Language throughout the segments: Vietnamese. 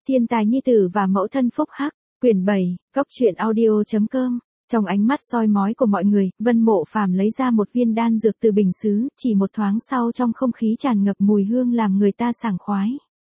Thiên tài nhi tử và mẫu thân phúc hắc, quyển 7, cóc truyện audio.com. Trong ánh mắt soi mói của mọi người, Vân Mộ Phàm lấy ra một viên đan dược từ bình sứ, chỉ một thoáng sau trong không khí tràn ngập mùi hương làm người ta sảng khoái.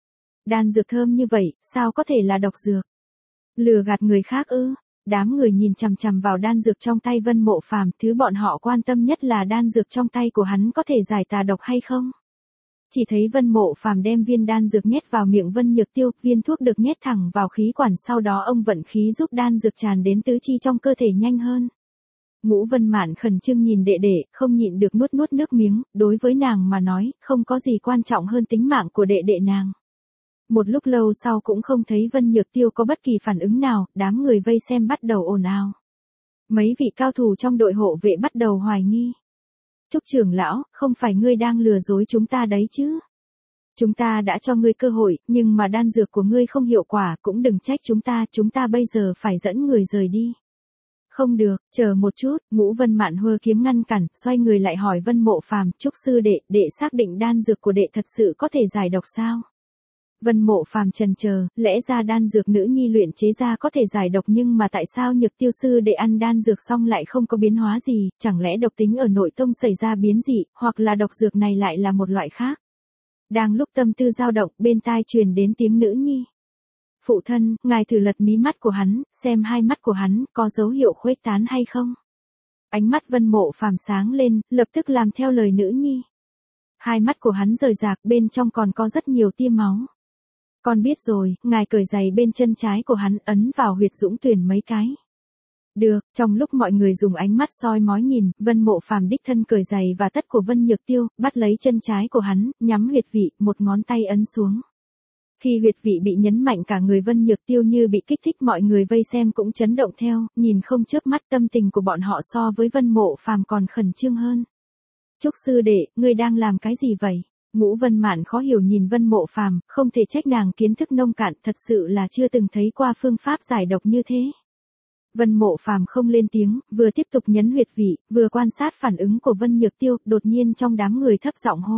Đan dược thơm như vậy, sao có thể là độc dược? Lừa gạt người khác ư? Đám người nhìn chằm chằm vào đan dược trong tay Vân Mộ Phàm, thứ bọn họ quan tâm nhất là đan dược trong tay của hắn có thể giải tà độc hay không. Chỉ thấy Vân Mộ Phàm đem viên đan dược nhét vào miệng Vân Nhược Tiêu, viên thuốc được nhét thẳng vào khí quản, sau đó ông vận khí giúp đan dược tràn đến tứ chi trong cơ thể nhanh hơn. Ngũ Vân Mạn khẩn trương nhìn đệ đệ, không nhịn được nuốt nước miếng, đối với nàng mà nói, không có gì quan trọng hơn tính mạng của đệ đệ nàng. Một lúc lâu sau cũng không thấy Vân Nhược Tiêu có bất kỳ phản ứng nào, đám người vây xem bắt đầu ồn ào. Mấy vị cao thủ trong đội hộ vệ bắt đầu hoài nghi. Trúc trưởng lão, không phải ngươi đang lừa dối chúng ta đấy chứ? Chúng ta đã cho ngươi cơ hội, nhưng mà đan dược của ngươi không hiệu quả, cũng đừng trách chúng ta bây giờ phải dẫn người rời đi. Không được, chờ một chút, Ngũ Vân Mạn hơ kiếm ngăn cản, xoay người lại hỏi Vân Mộ Phàm, Trúc sư đệ xác định đan dược của đệ thật sự có thể giải độc sao? Vân Mộ Phàm chần chờ, lẽ ra đan dược nữ nhi luyện chế ra có thể giải độc, nhưng mà tại sao Nhược Tiêu sư đệ ăn đan dược xong lại không có biến hóa gì, chẳng lẽ độc tính ở nội tông xảy ra biến dị, hoặc là độc dược này lại là một loại khác? Đang lúc tâm tư dao động, bên tai truyền đến tiếng nữ nhi. Phụ thân, ngài thử lật mí mắt của hắn, xem hai mắt của hắn có dấu hiệu khuếch tán hay không? Ánh mắt Vân Mộ Phàm sáng lên, lập tức làm theo lời nữ nhi. Hai mắt của hắn rời rạc, bên trong còn có rất nhiều tia máu. Con biết rồi, ngài cởi giày bên chân trái của hắn, ấn vào huyệt dũng tuyển mấy cái. Được, trong lúc mọi người dùng ánh mắt soi mói nhìn, Vân Mộ Phàm đích thân cởi giày và tất của Vân Nhược Tiêu, bắt lấy chân trái của hắn, nhắm huyệt vị, một ngón tay ấn xuống. Khi huyệt vị bị nhấn mạnh, cả người Vân Nhược Tiêu như bị kích thích, mọi người vây xem cũng chấn động theo, nhìn không chớp mắt, tâm tình của bọn họ so với Vân Mộ Phàm còn khẩn trương hơn. Trúc sư đệ, ngươi đang làm cái gì vậy? Ngũ Vân Mạn khó hiểu nhìn Vân Mộ Phàm, không thể trách nàng kiến thức nông cạn, thật sự là chưa từng thấy qua phương pháp giải độc như thế. Vân Mộ Phàm không lên tiếng, vừa tiếp tục nhấn huyệt vị, vừa quan sát phản ứng của Vân Nhược Tiêu, đột nhiên trong đám người thấp giọng hô.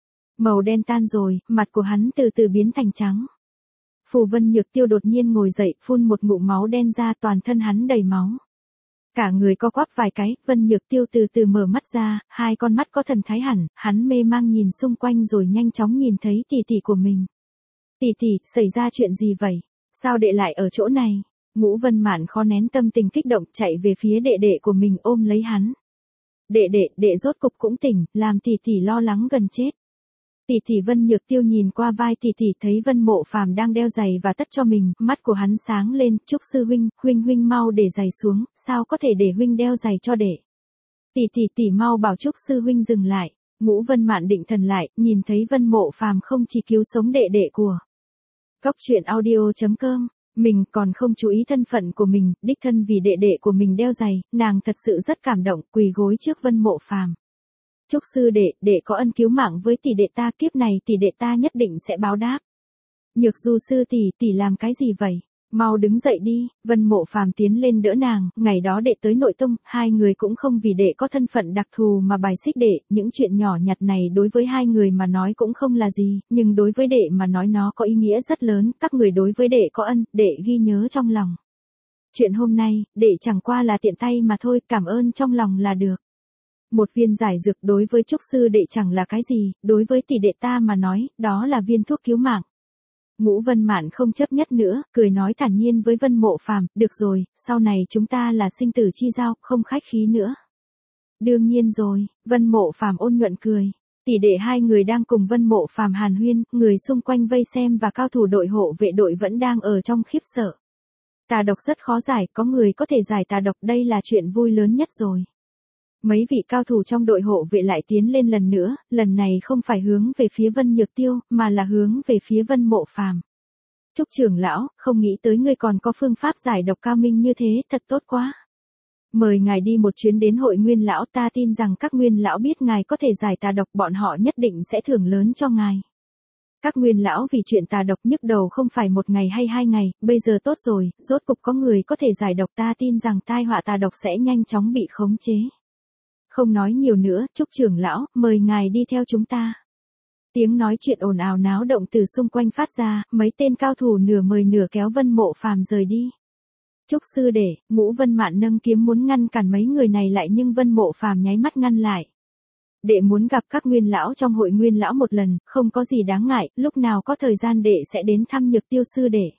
Màu đen tan rồi, mặt của hắn từ từ biến thành trắng. Phù Vân Nhược Tiêu đột nhiên ngồi dậy, phun một ngụm máu đen ra, toàn thân hắn đầy máu. Cả người co quắp vài cái, Vân Nhược Tiêu từ từ mở mắt ra, hai con mắt có thần thái hẳn, hắn mê mang nhìn xung quanh rồi nhanh chóng nhìn thấy tỷ tỷ của mình. Tỷ tỷ, xảy ra chuyện gì vậy? Sao đệ lại ở chỗ này? Ngũ Vân Mạn khó nén tâm tình kích động, chạy về phía đệ đệ của mình ôm lấy hắn. Đệ rốt cục cũng tỉnh, làm tỷ tỷ lo lắng gần chết. Tỷ tỷ Vân Nhược Tiêu nhìn qua vai tỷ tỷ, thấy Vân Mộ Phàm đang đeo giày và tất cho mình, mắt của hắn sáng lên, Trúc sư huynh, huynh mau để giày xuống, sao có thể để huynh đeo giày cho đệ. Tỷ mau bảo Trúc sư huynh dừng lại. Ngũ Vân Mạn định thần lại, nhìn thấy Vân Mộ Phàm không chỉ cứu sống đệ đệ của cóc truyện audio.com, mình còn không chú ý thân phận của mình, đích thân vì đệ đệ của mình đeo giày, nàng thật sự rất cảm động, quỳ gối trước Vân Mộ Phàm. Trúc sư đệ có ân cứu mạng với tỷ đệ ta, kiếp này tỷ đệ ta nhất định sẽ báo đáp. Nhược Du sư tỷ làm cái gì vậy? Mau đứng dậy đi. Vân Mộ Phàm tiến lên đỡ nàng, ngày đó đệ tới nội tông, hai người cũng không vì đệ có thân phận đặc thù mà bài xích đệ, những chuyện nhỏ nhặt này đối với hai người mà nói cũng không là gì, nhưng đối với đệ mà nói nó có ý nghĩa rất lớn, các người đối với đệ có ân, đệ ghi nhớ trong lòng. Chuyện hôm nay, đệ chẳng qua là tiện tay mà thôi, cảm ơn trong lòng là được. Một viên giải dược đối với Trúc sư đệ chẳng là cái gì, đối với tỷ đệ ta mà nói, đó là viên thuốc cứu mạng. Ngũ Vân Mạn không chấp nhất nữa, cười nói thản nhiên với Vân Mộ Phàm, được rồi, sau này chúng ta là sinh tử chi giao, không khách khí nữa. Đương nhiên rồi, Vân Mộ Phàm ôn nhuận cười. Tỷ đệ hai người đang cùng Vân Mộ Phàm hàn huyên, người xung quanh vây xem và cao thủ đội hộ vệ đội vẫn đang ở trong khiếp sợ. Tà độc rất khó giải, có người có thể giải tà độc, đây là chuyện vui lớn nhất rồi. Mấy vị cao thủ trong đội hộ vệ lại tiến lên lần nữa, lần này không phải hướng về phía Vân Nhược Tiêu, mà là hướng về phía Vân Mộ Phàm. Trúc trưởng lão, không nghĩ tới ngươi còn có phương pháp giải độc cao minh như thế, thật tốt quá. Mời ngài đi một chuyến đến hội nguyên lão, ta tin rằng các nguyên lão biết ngài có thể giải tà độc, bọn họ nhất định sẽ thưởng lớn cho ngài. Các nguyên lão vì chuyện tà độc nhức đầu không phải một ngày hay 2 ngày, bây giờ tốt rồi, rốt cục có người có thể giải độc, ta tin rằng tai họa tà độc sẽ nhanh chóng bị khống chế. Không nói nhiều nữa, Trúc trưởng lão, mời ngài đi theo chúng ta. Tiếng nói chuyện ồn ào náo động từ xung quanh phát ra, mấy tên cao thủ nửa mời nửa kéo Vân Mộ Phàm rời đi. Trúc sư đệ, Ngũ Vân Mạn nâng kiếm muốn ngăn cản mấy người này lại nhưng Vân Mộ Phàm nháy mắt ngăn lại. Đệ muốn gặp các nguyên lão trong hội nguyên lão một lần, không có gì đáng ngại, lúc nào có thời gian đệ sẽ đến thăm Nhược Tiêu sư đệ.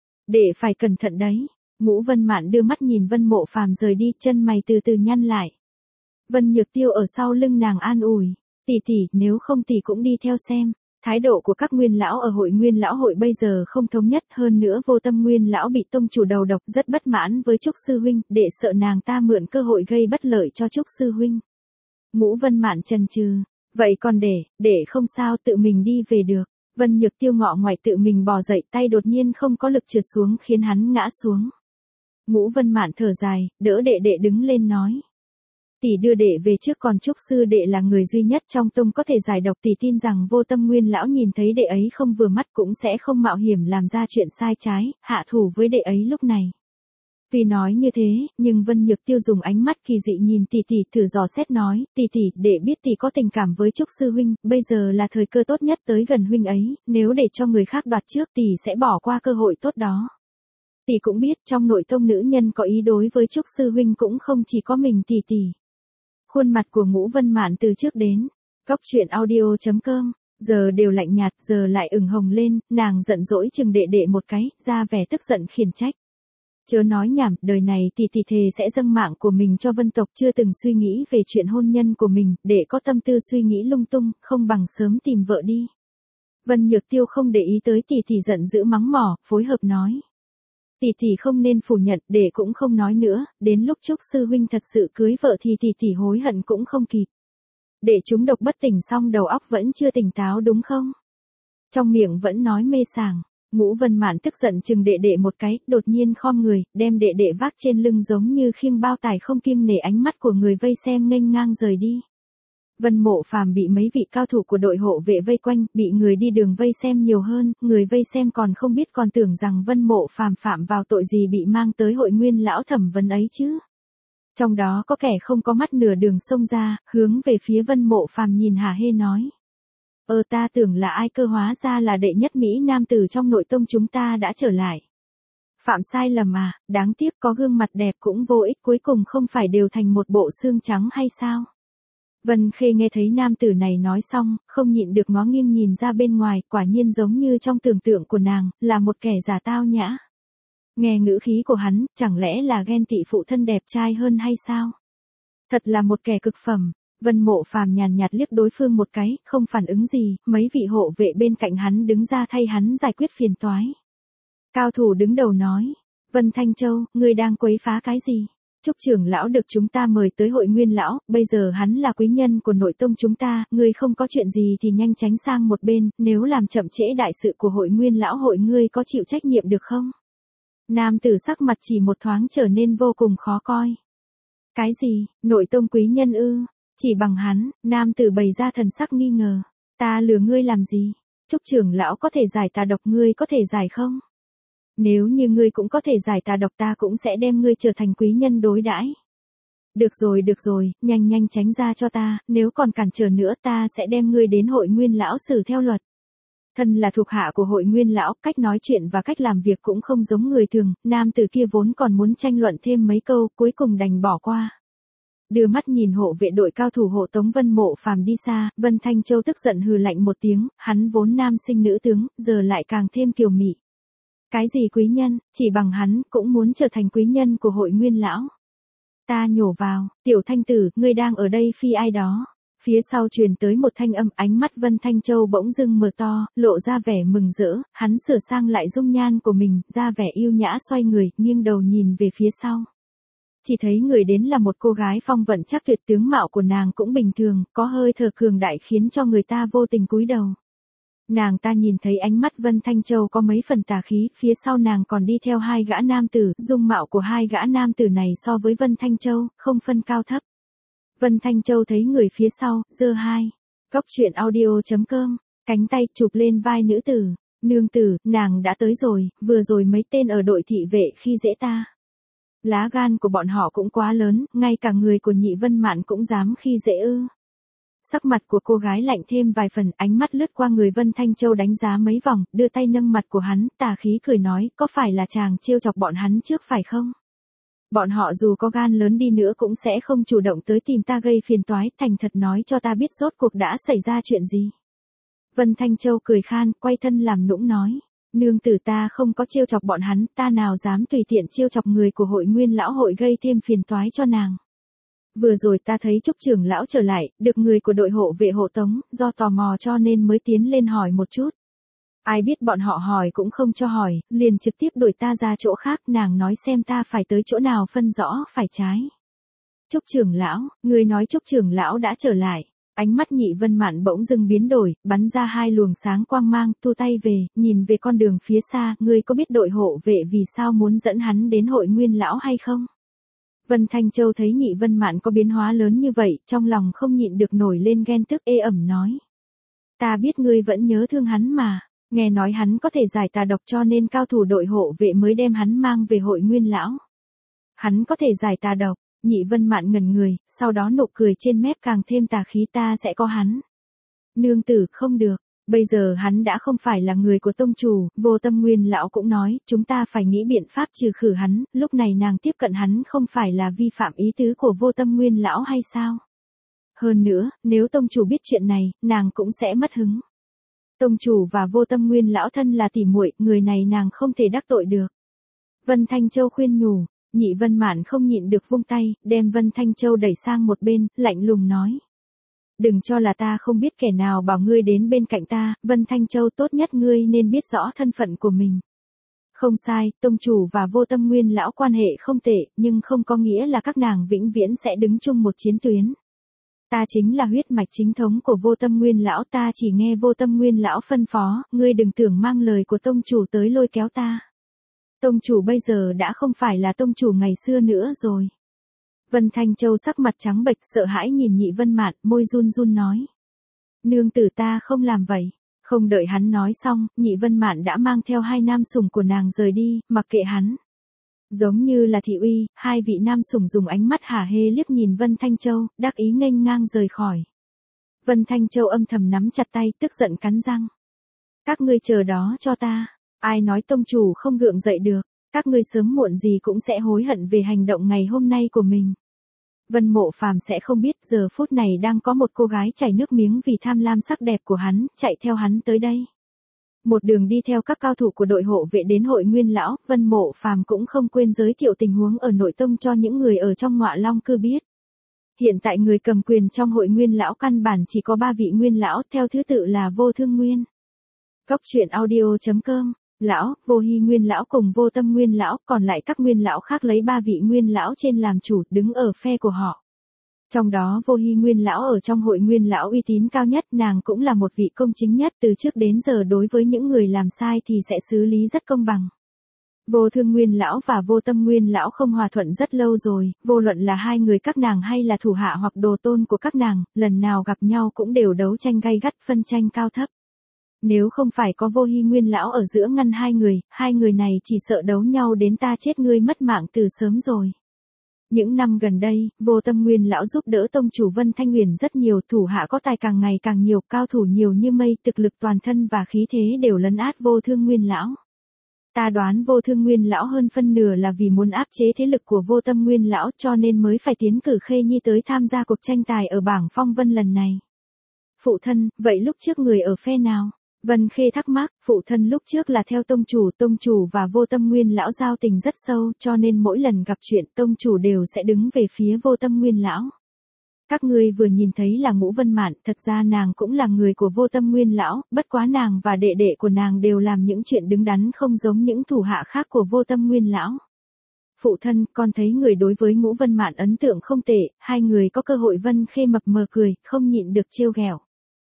Đệ phải cẩn thận đấy. Ngũ Vân Mạn đưa mắt nhìn Vân Mộ Phàm rời đi, chân mày từ từ nhăn lại. Vân Nhược Tiêu ở sau lưng nàng an ủi, tỷ tỷ, nếu không tỷ cũng đi theo xem. Thái độ của các nguyên lão ở hội nguyên lão hội bây giờ không thống nhất, hơn nữa Vô Tâm nguyên lão bị tông chủ đầu độc rất bất mãn với Trúc sư huynh, đệ sợ nàng ta mượn cơ hội gây bất lợi cho Trúc sư huynh. Ngũ Vân Mạn chần chừ, vậy còn để không sao, tự mình đi về được. Vân Nhược Tiêu ngọ ngoại tự mình bò dậy, tay đột nhiên không có lực trượt xuống khiến hắn ngã xuống. Ngũ Vân Mạn thở dài, đỡ đệ đứng lên nói. Tỷ đưa đệ về trước, còn Trúc sư đệ là người duy nhất trong tông có thể giải độc, tỷ tin rằng Vô Tâm nguyên lão nhìn thấy đệ ấy không vừa mắt cũng sẽ không mạo hiểm làm ra chuyện sai trái, hạ thủ với đệ ấy lúc này. Tuy nói như thế, nhưng Vân Nhược Tiêu dùng ánh mắt kỳ dị nhìn tỷ tỷ, thử dò xét nói, tỷ tỷ, đệ biết tỷ có tình cảm với Trúc sư huynh, bây giờ là thời cơ tốt nhất tới gần huynh ấy, nếu để cho người khác đoạt trước tỷ sẽ bỏ qua cơ hội tốt đó. Tỷ cũng biết trong nội tông nữ nhân có ý đối với Trúc sư huynh cũng không chỉ có mình tỷ tỷ. Khuôn mặt của Ngũ Vân Mạn từ trước đến Cóc Truyện Audio.com, giờ đều lạnh nhạt, giờ lại ửng hồng lên, nàng giận dỗi chừng đệ một cái, ra vẻ tức giận khiển trách. Chớ nói nhảm, đời này tỷ thề sẽ dâng mạng của mình cho Vân tộc, chưa từng suy nghĩ về chuyện hôn nhân của mình, để có tâm tư suy nghĩ lung tung, không bằng sớm tìm vợ đi. Vân Nhược Tiêu không để ý tới tỷ giận dữ mắng mỏ, phối hợp nói. Tỷ không nên phủ nhận, đệ cũng không nói nữa, đến lúc Trúc sư huynh thật sự cưới vợ thì tỷ hối hận cũng không kịp. Đệ trúng độc bất tỉnh xong đầu óc vẫn chưa tỉnh táo đúng không? Trong miệng vẫn nói mê sảng. Ngũ Vân Mạn tức giận chừng đệ một cái, đột nhiên khom người, đem đệ vác trên lưng giống như khiêng bao tải, không kiêng nể ánh mắt của người vây xem, nghênh ngang rời đi. Vân Mộ Phàm bị mấy vị cao thủ của đội hộ vệ vây quanh, bị người đi đường vây xem nhiều hơn, người vây xem còn không biết, còn tưởng rằng Vân Mộ Phàm phạm vào tội gì bị mang tới hội nguyên lão thẩm vấn ấy chứ. Trong đó có kẻ không có mắt nửa đường xông ra, hướng về phía Vân Mộ Phàm nhìn hả hê nói. Ta tưởng là ai cơ, hóa ra là đệ nhất Mỹ nam tử trong nội tông chúng ta đã trở lại. Phạm sai lầm à, đáng tiếc, có gương mặt đẹp cũng vô ích, cuối cùng không phải đều thành một bộ xương trắng hay sao? Vân Khê nghe thấy nam tử này nói xong, không nhịn được ngó nghiêng nhìn ra bên ngoài, quả nhiên giống như trong tưởng tượng của nàng, là một kẻ giả tao nhã. Nghe ngữ khí của hắn, chẳng lẽ là ghen tị phụ thân đẹp trai hơn hay sao? Thật là một kẻ cực phẩm. Vân Mộ Phàm nhàn nhạt liếc đối phương một cái, không phản ứng gì, mấy vị hộ vệ bên cạnh hắn đứng ra thay hắn giải quyết phiền toái. Cao thủ đứng đầu nói, Vân Thanh Châu, ngươi đang quấy phá cái gì? Trúc trưởng lão được chúng ta mời tới hội nguyên lão, bây giờ hắn là quý nhân của nội tông chúng ta, ngươi không có chuyện gì thì nhanh tránh sang một bên, nếu làm chậm trễ đại sự của hội nguyên lão hội, ngươi có chịu trách nhiệm được không? Nam tử sắc mặt chỉ một thoáng trở nên vô cùng khó coi. Cái gì, nội tông quý nhân ư? Chỉ bằng hắn, nam tử bày ra thần sắc nghi ngờ. Ta lừa ngươi làm gì? Trúc trưởng lão có thể giải tà độc, ngươi có thể giải không? Nếu như ngươi cũng có thể giải tà độc, ta cũng sẽ đem ngươi trở thành quý nhân đối đãi. Được rồi, nhanh tránh ra cho ta, nếu còn cản trở nữa ta sẽ đem ngươi đến hội nguyên lão xử theo luật. Thân là thuộc hạ của hội nguyên lão, cách nói chuyện và cách làm việc cũng không giống người thường, nam tử kia vốn còn muốn tranh luận thêm mấy câu, cuối cùng đành bỏ qua. Đưa mắt nhìn hộ vệ đội cao thủ hộ tống Vân Mộ Phàm đi xa, Vân Thanh Châu tức giận hừ lạnh một tiếng, hắn vốn nam sinh nữ tướng, giờ lại càng thêm kiều mị. Cái gì quý nhân, chỉ bằng hắn cũng muốn trở thành quý nhân của hội nguyên lão. Ta nhổ vào, tiểu thanh tử, ngươi đang ở đây phi ai đó. Phía sau truyền tới một thanh âm, ánh mắt Vân Thanh Châu bỗng dưng mở to, lộ ra vẻ mừng rỡ, hắn sửa sang lại dung nhan của mình, ra vẻ yêu nhã xoay người, nghiêng đầu nhìn về phía sau. Chỉ thấy người đến là một cô gái phong vận chắc tuyệt, tướng mạo của nàng cũng bình thường, có hơi thở cường đại khiến cho người ta vô tình cúi đầu. Nàng ta nhìn thấy ánh mắt Vân Thanh Châu có mấy phần tà khí, phía sau nàng còn đi theo hai gã nam tử, dung mạo của hai gã nam tử này so với Vân Thanh Châu, không phân cao thấp. Vân Thanh Châu thấy người phía sau, giơ hai. Cóc Truyện Audio.com, cánh tay chụp lên vai nữ tử. Nương tử, nàng đã tới rồi, vừa rồi mấy tên ở đội thị vệ khi dễ ta. Lá gan của bọn họ cũng quá lớn, ngay cả người của Nhị Vân Mạn cũng dám khi dễ ư. Sắc mặt của cô gái lạnh thêm vài phần, ánh mắt lướt qua người Vân Thanh Châu đánh giá mấy vòng, đưa tay nâng mặt của hắn, tà khí cười nói, có phải là chàng trêu chọc bọn hắn trước phải không? Bọn họ dù có gan lớn đi nữa cũng sẽ không chủ động tới tìm ta gây phiền toái, thành thật nói cho ta biết rốt cuộc đã xảy ra chuyện gì. Vân Thanh Châu cười khan, quay thân làm nũng nói. Nương tử ta không có trêu chọc bọn hắn, ta nào dám tùy tiện trêu chọc người của hội Nguyên lão hội gây thêm phiền toái cho nàng. Vừa rồi ta thấy Trúc trưởng lão trở lại, được người của đội hộ vệ hộ tống, do tò mò cho nên mới tiến lên hỏi một chút. Ai biết bọn họ hỏi cũng không cho hỏi, liền trực tiếp đuổi ta ra chỗ khác, nàng nói xem ta phải tới chỗ nào phân rõ phải trái. Trúc trưởng lão, người nói Trúc trưởng lão đã trở lại. Ánh mắt Nhị Vân Mạn bỗng dưng biến đổi, bắn ra hai luồng sáng quang mang, thu tay về, nhìn về con đường phía xa, ngươi có biết đội hộ vệ vì sao muốn dẫn hắn đến hội Nguyên lão hay không? Vân Thanh Châu thấy Nhị Vân Mạn có biến hóa lớn như vậy, trong lòng không nhịn được nổi lên ghen tức, ê ẩm nói. Ta biết ngươi vẫn nhớ thương hắn mà, nghe nói hắn có thể giải tà độc cho nên cao thủ đội hộ vệ mới đem hắn mang về hội Nguyên lão. Hắn có thể giải tà độc. Nhị Vân Mạn ngẩn người, sau đó nụ cười trên mép càng thêm tà khí, ta sẽ có hắn. Nương tử, không được, bây giờ hắn đã không phải là người của tông chủ, Vô Tâm Nguyên lão cũng nói, chúng ta phải nghĩ biện pháp trừ khử hắn, lúc này nàng tiếp cận hắn không phải là vi phạm ý tứ của Vô Tâm Nguyên lão hay sao? Hơn nữa, nếu tông chủ biết chuyện này, nàng cũng sẽ mất hứng. Tông chủ và Vô Tâm Nguyên lão thân là tỉ muội, người này nàng không thể đắc tội được. Vân Thanh Châu khuyên nhủ. Nhị Vân Mạn không nhịn được vung tay, đem Vân Thanh Châu đẩy sang một bên, lạnh lùng nói. Đừng cho là ta không biết kẻ nào bảo ngươi đến bên cạnh ta, Vân Thanh Châu, tốt nhất ngươi nên biết rõ thân phận của mình. Không sai, tông chủ và Vô Tâm Nguyên lão quan hệ không tệ, nhưng không có nghĩa là các nàng vĩnh viễn sẽ đứng chung một chiến tuyến. Ta chính là huyết mạch chính thống của Vô Tâm Nguyên lão, ta chỉ nghe Vô Tâm Nguyên lão phân phó, ngươi đừng tưởng mang lời của tông chủ tới lôi kéo ta. Tông chủ bây giờ đã không phải là tông chủ ngày xưa nữa rồi. Vân Thanh Châu sắc mặt trắng bệch sợ hãi nhìn Nhị Vân Mạn, môi run run nói. Nương tử ta không làm vậy. Không đợi hắn nói xong, Nhị Vân Mạn đã mang theo hai nam sủng của nàng rời đi, mặc kệ hắn. Giống như là thị uy, hai vị nam sủng dùng ánh mắt hả hê liếc nhìn Vân Thanh Châu, đắc ý nghênh ngang rời khỏi. Vân Thanh Châu âm thầm nắm chặt tay, tức giận cắn răng. Các ngươi chờ đó cho ta. Ai nói tông chủ không gượng dậy được, các ngươi sớm muộn gì cũng sẽ hối hận về hành động ngày hôm nay của mình. Vân Mộ Phàm sẽ không biết giờ phút này đang có một cô gái chảy nước miếng vì tham lam sắc đẹp của hắn, chạy theo hắn tới đây. Một đường đi theo các cao thủ của đội hộ vệ đến hội Nguyên lão, Vân Mộ Phàm cũng không quên giới thiệu tình huống ở nội tông cho những người ở trong Ngọa Long Cư biết. Hiện tại người cầm quyền trong hội Nguyên lão căn bản chỉ có 3 vị Nguyên lão, theo thứ tự là Vô Thương Nguyên, Cốc truyện audio.com, lão, Vô Hy Nguyên lão cùng Vô Tâm Nguyên lão, còn lại các Nguyên lão khác lấy 3 vị Nguyên lão trên làm chủ, đứng ở phe của họ. Trong đó Vô Hy Nguyên lão ở trong hội Nguyên lão uy tín cao nhất, nàng cũng là một vị công chính nhất, từ trước đến giờ đối với những người làm sai thì sẽ xử lý rất công bằng. Vô Thương Nguyên lão và Vô Tâm Nguyên lão không hòa thuận rất lâu rồi, vô luận là hai người các nàng hay là thủ hạ hoặc đồ tôn của các nàng, lần nào gặp nhau cũng đều đấu tranh gay gắt, phân tranh cao thấp. Nếu không phải có Vô Hy Nguyên lão ở giữa ngăn hai người này chỉ sợ đấu nhau đến ta chết ngươi mất mạng từ sớm rồi. Những năm gần đây, Vô Tâm Nguyên lão giúp đỡ tông chủ Vân Thanh Uyển rất nhiều, thủ hạ có tài càng ngày càng nhiều, cao thủ nhiều như mây, thực lực toàn thân và khí thế đều lấn át Vô Thương Nguyên lão. Ta đoán Vô Thương Nguyên lão hơn phân nửa là vì muốn áp chế thế lực của Vô Tâm Nguyên lão cho nên mới phải tiến cử Khê Nhi tới tham gia cuộc tranh tài ở bảng phong vân lần này. Phụ thân, vậy lúc trước người ở phe nào? Vân Khê thắc mắc, phụ thân lúc trước là theo tông chủ và Vô Tâm Nguyên lão giao tình rất sâu, cho nên mỗi lần gặp chuyện tông chủ đều sẽ đứng về phía Vô Tâm Nguyên lão. Các ngươi vừa nhìn thấy là Ngũ Vân Mạn, thật ra nàng cũng là người của Vô Tâm Nguyên lão, bất quá nàng và đệ đệ của nàng đều làm những chuyện đứng đắn không giống những thủ hạ khác của Vô Tâm Nguyên lão. Phụ thân, con thấy người đối với Ngũ Vân Mạn ấn tượng không tệ, hai người có cơ hội. Vân Khê mập mờ cười, không nhịn được trêu ghẹo.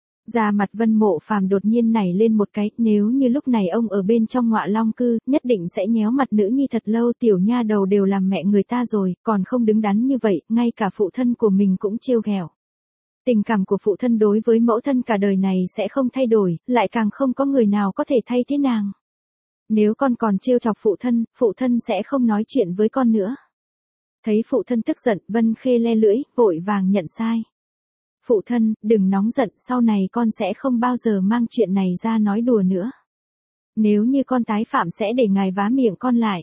Da mặt Vân Mộ Phàm đột nhiên nảy lên một cái, nếu như lúc này ông ở bên trong Ngọa Long Cư, nhất định sẽ nhéo mặt nữ nhi thật lâu, tiểu nha đầu đều làm mẹ người ta rồi, còn không đứng đắn như vậy, ngay cả phụ thân của mình cũng trêu ghẹo. Tình cảm của phụ thân đối với mẫu thân cả đời này sẽ không thay đổi, lại càng không có người nào có thể thay thế nàng. Nếu con còn trêu chọc phụ thân sẽ không nói chuyện với con nữa. Thấy phụ thân tức giận, Vân Khê le lưỡi, vội vàng nhận sai. Phụ thân, đừng nóng giận, sau này con sẽ không bao giờ mang chuyện này ra nói đùa nữa. Nếu như con tái phạm sẽ để ngài vá miệng con lại.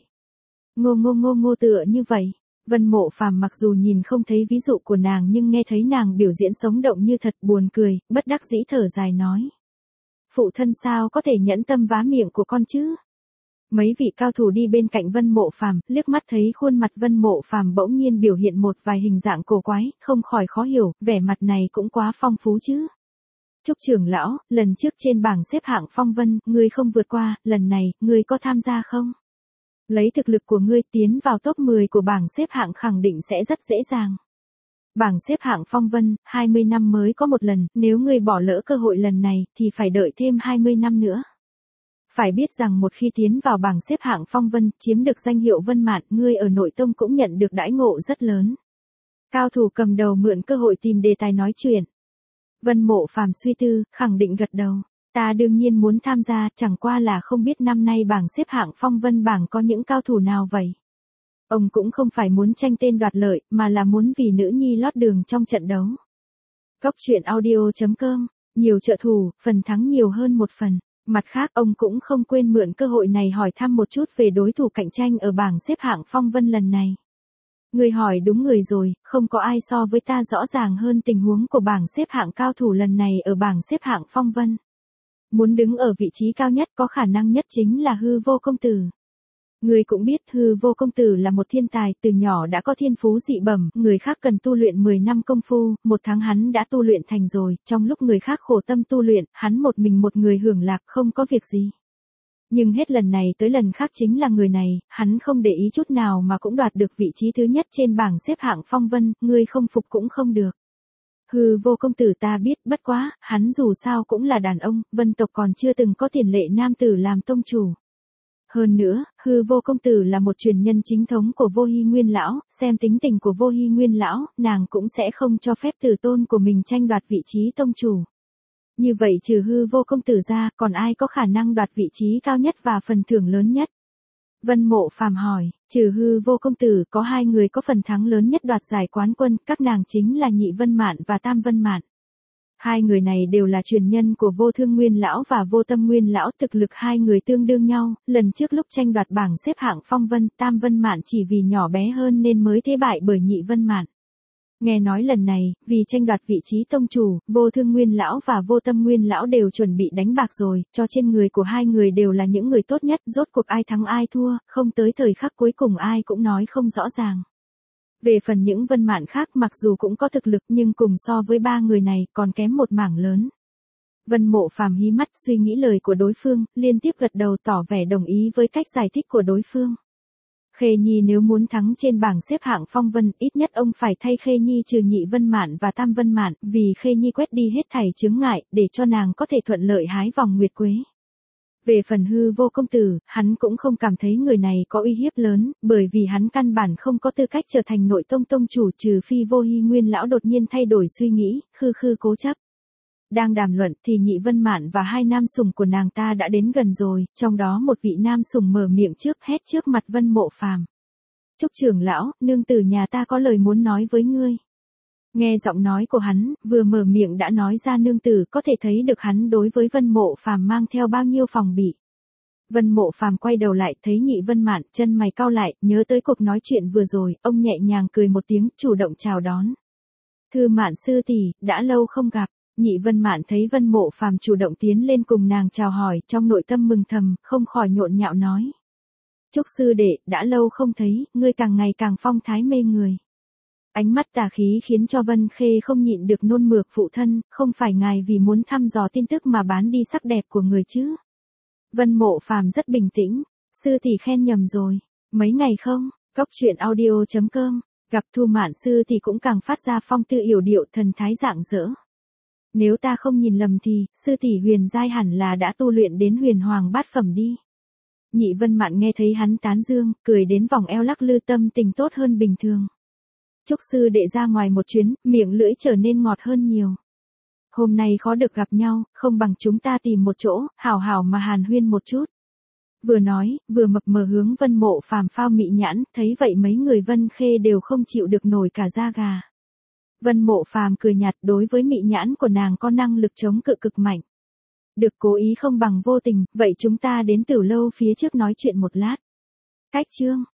Ngô tựa như vậy. Vân Mộ Phàm mặc dù nhìn không thấy ví dụ của nàng nhưng nghe thấy nàng biểu diễn sống động như thật, buồn cười, bất đắc dĩ thở dài nói. Phụ thân sao có thể nhẫn tâm vá miệng của con chứ? Mấy vị cao thủ đi bên cạnh Vân Mộ Phàm, liếc mắt thấy khuôn mặt Vân Mộ Phàm bỗng nhiên biểu hiện một vài hình dạng cổ quái, không khỏi khó hiểu, vẻ mặt này cũng quá phong phú chứ. Trúc trưởng lão, lần trước trên bảng xếp hạng phong vân, ngươi không vượt qua, lần này, ngươi có tham gia không? Lấy thực lực của ngươi tiến vào top 10 của bảng xếp hạng khẳng định sẽ rất dễ dàng. Bảng xếp hạng phong vân, 20 năm mới có một lần, nếu ngươi bỏ lỡ cơ hội lần này, thì phải đợi thêm 20 năm nữa. Phải biết rằng một khi tiến vào bảng xếp hạng phong vân, chiếm được danh hiệu Vân Mạn, ngươi ở nội tông cũng nhận được đãi ngộ rất lớn. Cao thủ cầm đầu mượn cơ hội tìm đề tài nói chuyện. Vân Mộ Phàm suy tư, khẳng định gật đầu. Ta đương nhiên muốn tham gia, chẳng qua là không biết năm nay bảng xếp hạng phong vân bảng có những cao thủ nào vậy. Ông cũng không phải muốn tranh tên đoạt lợi, mà là muốn vì nữ nhi lót đường trong trận đấu. Góc truyện audio.com, nhiều trợ thủ, phần thắng nhiều hơn một phần. Mặt khác, ông cũng không quên mượn cơ hội này hỏi thăm một chút về đối thủ cạnh tranh ở bảng xếp hạng phong vân lần này. Người hỏi đúng người rồi, không có ai so với ta rõ ràng hơn tình huống của bảng xếp hạng cao thủ lần này ở bảng xếp hạng phong vân. Muốn đứng ở vị trí cao nhất có khả năng nhất chính là Hư Vô Công Tử. Người cũng biết Hư Vô Công Tử là một thiên tài, từ nhỏ đã có thiên phú dị bẩm, người khác cần tu luyện 10 năm công phu, 1 tháng hắn đã tu luyện thành rồi, trong lúc người khác khổ tâm tu luyện, hắn một mình một người hưởng lạc không có việc gì. Nhưng hết lần này tới lần khác chính là người này, hắn không để ý chút nào mà cũng đoạt được vị trí thứ nhất trên bảng xếp hạng phong vân, ngươi không phục cũng không được. Hư Vô Công Tử ta biết, bất quá, hắn dù sao cũng là đàn ông, Vân tộc còn chưa từng có tiền lệ nam tử làm tông chủ. Hơn nữa, Hư Vô Công Tử là một truyền nhân chính thống của Vô Hi Nguyên lão, xem tính tình của Vô Hi Nguyên lão, nàng cũng sẽ không cho phép tử tôn của mình tranh đoạt vị trí tông chủ. Như vậy trừ Hư Vô Công Tử ra, còn ai có khả năng đoạt vị trí cao nhất và phần thưởng lớn nhất? Vân Mộ Phàm hỏi, trừ Hư Vô Công Tử, có 2 người có phần thắng lớn nhất đoạt giải quán quân, các nàng chính là Nhị Vân Mạn và Tam Vân Mạn. 2 người này đều là truyền nhân của Vô Thương Nguyên lão và Vô Tâm Nguyên lão, thực lực 2 người tương đương nhau, lần trước lúc tranh đoạt bảng xếp hạng phong vân, Tam Vân Mạn chỉ vì nhỏ bé hơn nên mới thế bại bởi Nhị Vân Mạn. Nghe nói lần này, vì tranh đoạt vị trí tông chủ, Vô Thương Nguyên lão và Vô Tâm Nguyên lão đều chuẩn bị đánh bạc rồi, cho trên người của 2 người đều là những người tốt nhất, rốt cuộc ai thắng ai thua, không tới thời khắc cuối cùng ai cũng nói không rõ ràng. Về phần những Vân Mạn khác mặc dù cũng có thực lực nhưng cùng so với 3 người này còn kém một mảng lớn. Vân Mộ Phàm hí mắt suy nghĩ lời của đối phương, liên tiếp gật đầu tỏ vẻ đồng ý với cách giải thích của đối phương. Khê Nhi nếu muốn thắng trên bảng xếp hạng phong vân, ít nhất ông phải thay Khê Nhi trừ Nhị Vân Mạn và Tam Vân Mạn, vì Khê Nhi quét đi hết thảy chướng ngại, để cho nàng có thể thuận lợi hái vòng nguyệt quế. Về phần Hư Vô Công Tử, hắn cũng không cảm thấy người này có uy hiếp lớn, bởi vì hắn căn bản không có tư cách trở thành nội tông tông chủ, trừ phi Vô Hi Nguyên lão đột nhiên thay đổi suy nghĩ, khư cố chấp. Đang đàm luận thì Nhị Vân Mạn và 2 nam sủng của nàng ta đã đến gần rồi, trong đó một vị nam sủng mở miệng trước, hét trước mặt Vân Mộ Phàm. Trúc trưởng lão, nương tử nhà ta có lời muốn nói với ngươi. Nghe giọng nói của hắn, vừa mở miệng đã nói ra nương tử, có thể thấy được hắn đối với Vân Mộ Phàm mang theo bao nhiêu phòng bị. Vân Mộ Phàm quay đầu lại, thấy Nhị Vân Mạn, chân mày cau lại, nhớ tới cuộc nói chuyện vừa rồi, ông nhẹ nhàng cười một tiếng, chủ động chào đón. Thư Mạn sư tỷ, đã lâu không gặp. Nhị Vân Mạn thấy Vân Mộ Phàm chủ động tiến lên cùng nàng chào hỏi, trong nội tâm mừng thầm, không khỏi nhộn nhạo nói. Trúc sư đệ, đã lâu không thấy, ngươi càng ngày càng phong thái mê người. Ánh mắt tà khí khiến cho Vân Khê không nhịn được nôn mửa, phụ thân, không phải ngài vì muốn thăm dò tin tức mà bán đi sắc đẹp của người chứ. Vân Mộ Phàm rất bình tĩnh, sư tỷ khen nhầm rồi, mấy ngày không, góc truyện audio.com, gặp Thu Mạn sư thì cũng càng phát ra phong tư yểu điệu, thần thái rạng rỡ. Nếu ta không nhìn lầm thì, sư tỷ Huyền giai hẳn là đã tu luyện đến Huyền Hoàng bát phẩm đi. Nhị Vân Mạn nghe thấy hắn tán dương, cười đến vòng eo lắc lư, tâm tình tốt hơn bình thường. Trúc sư đệ ra ngoài một chuyến, miệng lưỡi trở nên ngọt hơn nhiều. Hôm nay khó được gặp nhau, không bằng chúng ta tìm một chỗ, hảo hảo mà hàn huyên một chút. Vừa nói, vừa mập mờ hướng Vân Mộ Phàm phao mị nhãn, thấy vậy mấy người Vân Khê đều không chịu được nổi cả da gà. Vân Mộ Phàm cười nhạt, đối với mị nhãn của nàng có năng lực chống cự cực mạnh. Được, cố ý không bằng vô tình, vậy chúng ta đến Tử lâu phía trước nói chuyện một lát. Khách trương.